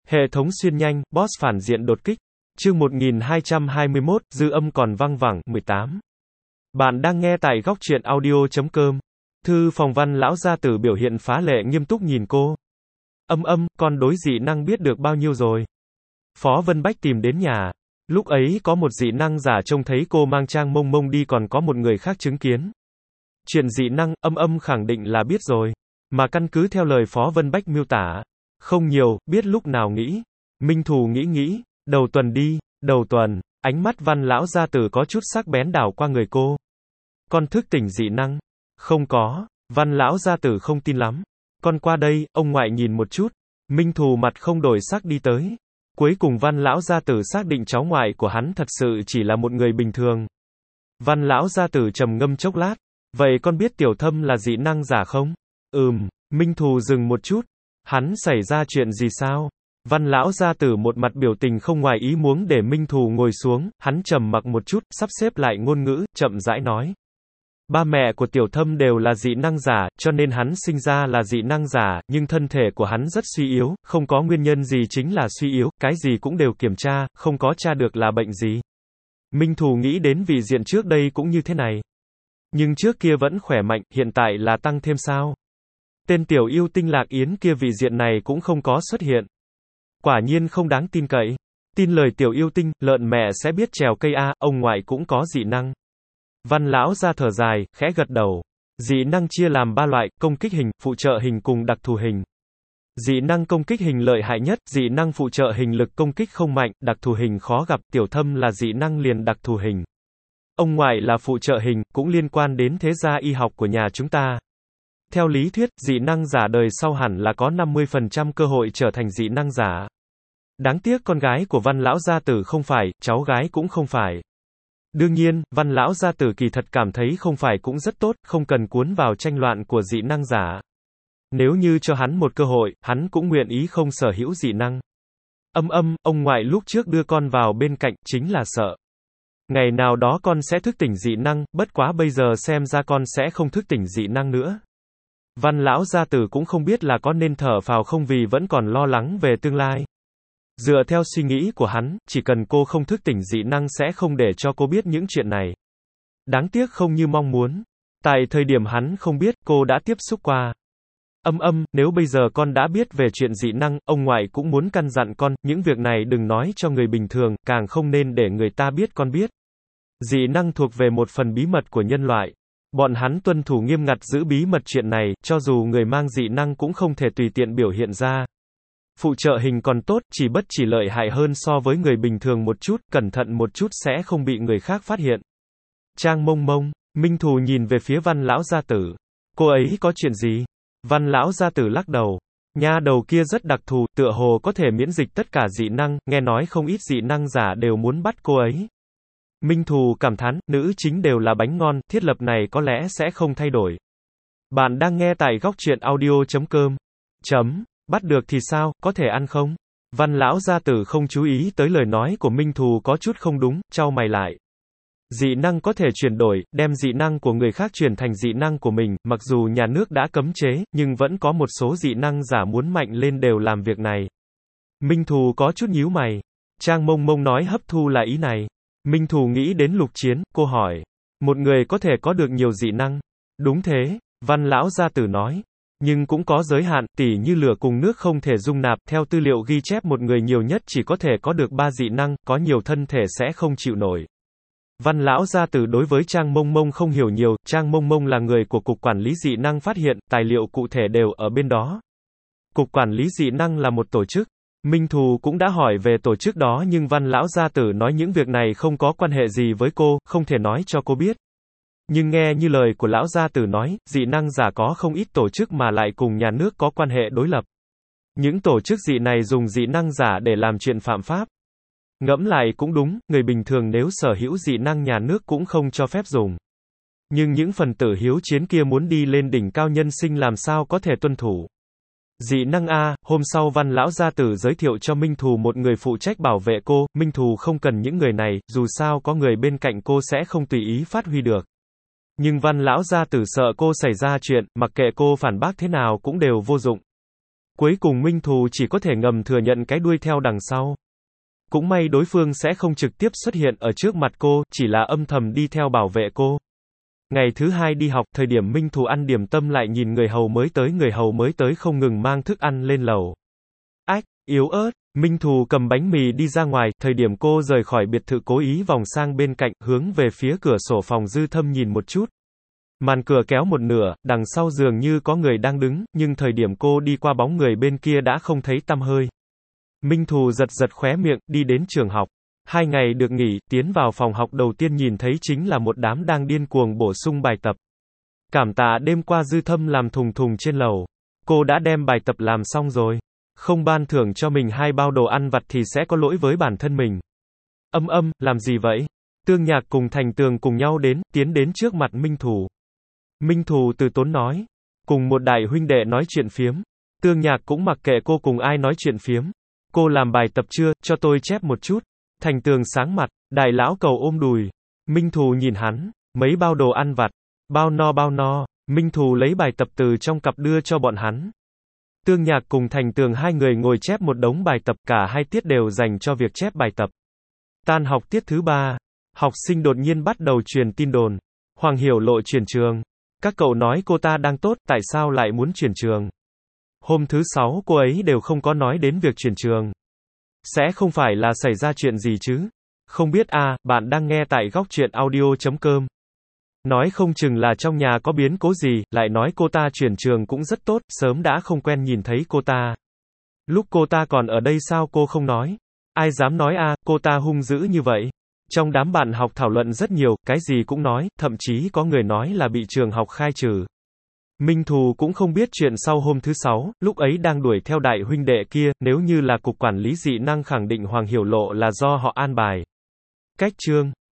Hệ thống xuyên nhanh, boss phản diện đột kích. Chương 1221, dư âm còn văng vẳng, 18. Bạn đang nghe tại góc truyện audio.com. Thư phòng Văn lão gia tử biểu hiện phá lệ nghiêm túc nhìn cô. Con đối dị năng biết được bao nhiêu rồi? Phó Vân Bách tìm đến nhà. Lúc ấy có một dị năng giả trông thấy cô mang Trang Mông Mông đi, còn có một người khác chứng kiến. Chuyện dị năng, khẳng định là biết rồi. Mà căn cứ theo lời Phó Vân Bách miêu tả, không nhiều, biết lúc nào nghĩ. Minh Thù nghĩ, đầu tuần đi, đầu tuần. Ánh mắt Văn lão gia tử có chút sắc bén đảo qua người cô. Con thức tỉnh dị năng? Không có. Văn lão gia tử không tin lắm. Con qua đây, ông ngoại nhìn một chút. Minh Thù mặt không đổi sắc đi tới. Cuối cùng Văn lão gia tử xác định cháu ngoại của hắn thật sự chỉ là một người bình thường. Văn lão gia tử trầm ngâm chốc lát. Vậy con biết Tiểu Thâm là dị năng giả không? Minh Thù dừng một chút. Hắn xảy ra chuyện gì sao? Văn lão gia tử một mặt biểu tình không ngoài ý muốn để Minh Thù ngồi xuống, hắn trầm mặc một chút, sắp xếp lại ngôn ngữ, chậm rãi nói. Ba mẹ của Tiểu Thâm đều là dị năng giả, cho nên hắn sinh ra là dị năng giả, nhưng thân thể của hắn rất suy yếu, không có nguyên nhân gì chính là suy yếu, cái gì cũng đều kiểm tra, không có tra được là bệnh gì. Minh Thù nghĩ đến vị diện trước đây cũng như thế này. Nhưng trước kia vẫn khỏe mạnh, hiện tại là tăng thêm sao? Tên tiểu yêu tinh Lạc Yến kia vị diện này cũng không có xuất hiện. Quả nhiên không đáng tin cậy. Tin lời tiểu yêu tinh, lợn mẹ sẽ biết trèo cây a, ông ngoại cũng có dị năng. Văn lão ra thở dài, khẽ gật đầu. Dị năng chia làm 3 loại, công kích hình, phụ trợ hình cùng đặc thù hình. Dị năng công kích hình lợi hại nhất, dị năng phụ trợ hình lực công kích không mạnh, đặc thù hình khó gặp, Tiểu Thâm là dị năng liền đặc thù hình. Ông ngoại là phụ trợ hình, cũng liên quan đến thế gia y học của nhà chúng ta. Theo lý thuyết, dị năng giả đời sau hẳn là có 50% cơ hội trở thành dị năng giả. Đáng tiếc con gái của Văn lão gia tử không phải, cháu gái cũng không phải. Đương nhiên, Văn lão gia tử kỳ thật cảm thấy không phải cũng rất tốt, không cần cuốn vào tranh loạn của dị năng giả. Nếu như cho hắn một cơ hội, hắn cũng nguyện ý không sở hữu dị năng. Ông ngoại lúc trước đưa con vào bên cạnh, chính là sợ. Ngày nào đó con sẽ thức tỉnh dị năng, bất quá bây giờ xem ra con sẽ không thức tỉnh dị năng nữa. Văn lão gia tử cũng không biết là có nên thở phào không vì vẫn còn lo lắng về tương lai. Dựa theo suy nghĩ của hắn, chỉ cần cô không thức tỉnh dị năng sẽ không để cho cô biết những chuyện này. Đáng tiếc không như mong muốn. Tại thời điểm hắn không biết, cô đã tiếp xúc qua. Nếu bây giờ con đã biết về chuyện dị năng, ông ngoại cũng muốn căn dặn con, những việc này đừng nói cho người bình thường, càng không nên để người ta biết con biết. Dị năng thuộc về một phần bí mật của nhân loại. Bọn hắn tuân thủ nghiêm ngặt giữ bí mật chuyện này, cho dù người mang dị năng cũng không thể tùy tiện biểu hiện ra. Phụ trợ hình còn tốt, chỉ lợi hại hơn so với người bình thường một chút, cẩn thận một chút sẽ không bị người khác phát hiện. Trang Mông Mông, Minh Thù nhìn về phía Văn lão gia tử. Cô ấy có chuyện gì? Văn lão gia tử lắc đầu. Nha đầu kia rất đặc thù, tựa hồ có thể miễn dịch tất cả dị năng, nghe nói không ít dị năng giả đều muốn bắt cô ấy. Minh Thù cảm thán, nữ chính đều là bánh ngon, thiết lập này có lẽ sẽ không thay đổi. Bạn đang nghe tại góc truyện audio.com. Bắt được thì sao, có thể ăn không? Văn lão gia tử không chú ý tới lời nói của Minh Thù có chút không đúng, chau mày lại. Dị năng có thể chuyển đổi, đem dị năng của người khác chuyển thành dị năng của mình, mặc dù nhà nước đã cấm chế, nhưng vẫn có một số dị năng giả muốn mạnh lên đều làm việc này. Minh Thù có chút nhíu mày. Trang Mông Mông nói hấp thu là ý này. Minh Thù nghĩ đến Lục Chiến, cô hỏi. Một người có thể có được nhiều dị năng. Đúng thế, Văn lão gia tử nói. Nhưng cũng có giới hạn, tỉ như lửa cùng nước không thể dung nạp, theo tư liệu ghi chép một người nhiều nhất chỉ có thể có được 3 dị năng, có nhiều thân thể sẽ không chịu nổi. Văn lão gia tử đối với Trang Mông Mông không hiểu nhiều, Trang Mông Mông là người của Cục Quản lý Dị năng phát hiện, tài liệu cụ thể đều ở bên đó. Cục Quản lý Dị năng là một tổ chức. Minh Thù cũng đã hỏi về tổ chức đó nhưng Văn lão gia tử nói những việc này không có quan hệ gì với cô, không thể nói cho cô biết. Nhưng nghe như lời của lão gia tử nói, dị năng giả có không ít tổ chức mà lại cùng nhà nước có quan hệ đối lập. Những tổ chức dị này dùng dị năng giả để làm chuyện phạm pháp. Ngẫm lại cũng đúng, người bình thường nếu sở hữu dị năng nhà nước cũng không cho phép dùng. Nhưng những phần tử hiếu chiến kia muốn đi lên đỉnh cao nhân sinh làm sao có thể tuân thủ. Dị năng A, hôm sau Văn lão gia tử giới thiệu cho Minh Thù một người phụ trách bảo vệ cô, Minh Thù không cần những người này, dù sao có người bên cạnh cô sẽ không tùy ý phát huy được. Nhưng Văn lão gia tử sợ cô xảy ra chuyện, mặc kệ cô phản bác thế nào cũng đều vô dụng. Cuối cùng Minh Thù chỉ có thể ngầm thừa nhận cái đuôi theo đằng sau. Cũng may đối phương sẽ không trực tiếp xuất hiện ở trước mặt cô, chỉ là âm thầm đi theo bảo vệ cô. Ngày thứ hai đi học, thời điểm Minh Thù ăn điểm tâm lại nhìn người hầu mới tới không ngừng mang thức ăn lên lầu. Ách, yếu ớt, Minh Thù cầm bánh mì đi ra ngoài, thời điểm cô rời khỏi biệt thự cố ý vòng sang bên cạnh, hướng về phía cửa sổ phòng Dư Thâm nhìn một chút. Màn cửa kéo một nửa, đằng sau dường như có người đang đứng, nhưng thời điểm cô đi qua bóng người bên kia đã không thấy tăm hơi. Minh Thù giật giật khóe miệng, đi đến trường học. 2 ngày được nghỉ, tiến vào phòng học đầu tiên nhìn thấy chính là một đám đang điên cuồng bổ sung bài tập. Cảm tạ đêm qua Dư Thâm làm thùng thùng trên lầu. Cô đã đem bài tập làm xong rồi. Không ban thưởng cho mình 2 bao đồ ăn vặt thì sẽ có lỗi với bản thân mình. Làm gì vậy? Tương Nhạc cùng Thành Tường cùng nhau tiến đến trước mặt Minh Thù. Minh Thù từ tốn nói. Cùng một đại huynh đệ nói chuyện phiếm. Tương Nhạc cũng mặc kệ cô cùng ai nói chuyện phiếm. Cô làm bài tập chưa, cho tôi chép một chút. Thành Tường sáng mặt, đại lão cầu ôm đùi. Minh Thù nhìn hắn, mấy bao đồ ăn vặt. Bao no. Minh Thù lấy bài tập từ trong cặp đưa cho bọn hắn. Tương Nhạc cùng Thành Tường hai người ngồi chép một đống bài tập, cả 2 tiết đều dành cho việc chép bài tập. Tan học tiết thứ 3, học sinh đột nhiên bắt đầu truyền tin đồn. Hoàng Hiểu Lộ chuyển trường. Các cậu nói cô ta đang tốt, tại sao lại muốn chuyển trường? Hôm thứ 6 cô ấy đều không có nói đến việc chuyển trường. Sẽ không phải là xảy ra chuyện gì chứ? Không biết bạn đang nghe tại góc truyện audio.com. Nói không chừng là trong nhà có biến cố gì, lại nói cô ta chuyển trường cũng rất tốt, sớm đã không quen nhìn thấy cô ta. Lúc cô ta còn ở đây sao cô không nói? Ai dám nói cô ta hung dữ như vậy? Trong đám bạn học thảo luận rất nhiều, cái gì cũng nói, thậm chí có người nói là bị trường học khai trừ. Minh Thù cũng không biết chuyện sau hôm thứ 6, lúc ấy đang đuổi theo đại huynh đệ kia, nếu như là cục quản lý dị năng khẳng định Hoàng Hiểu Lộ là do họ an bài. Cách chương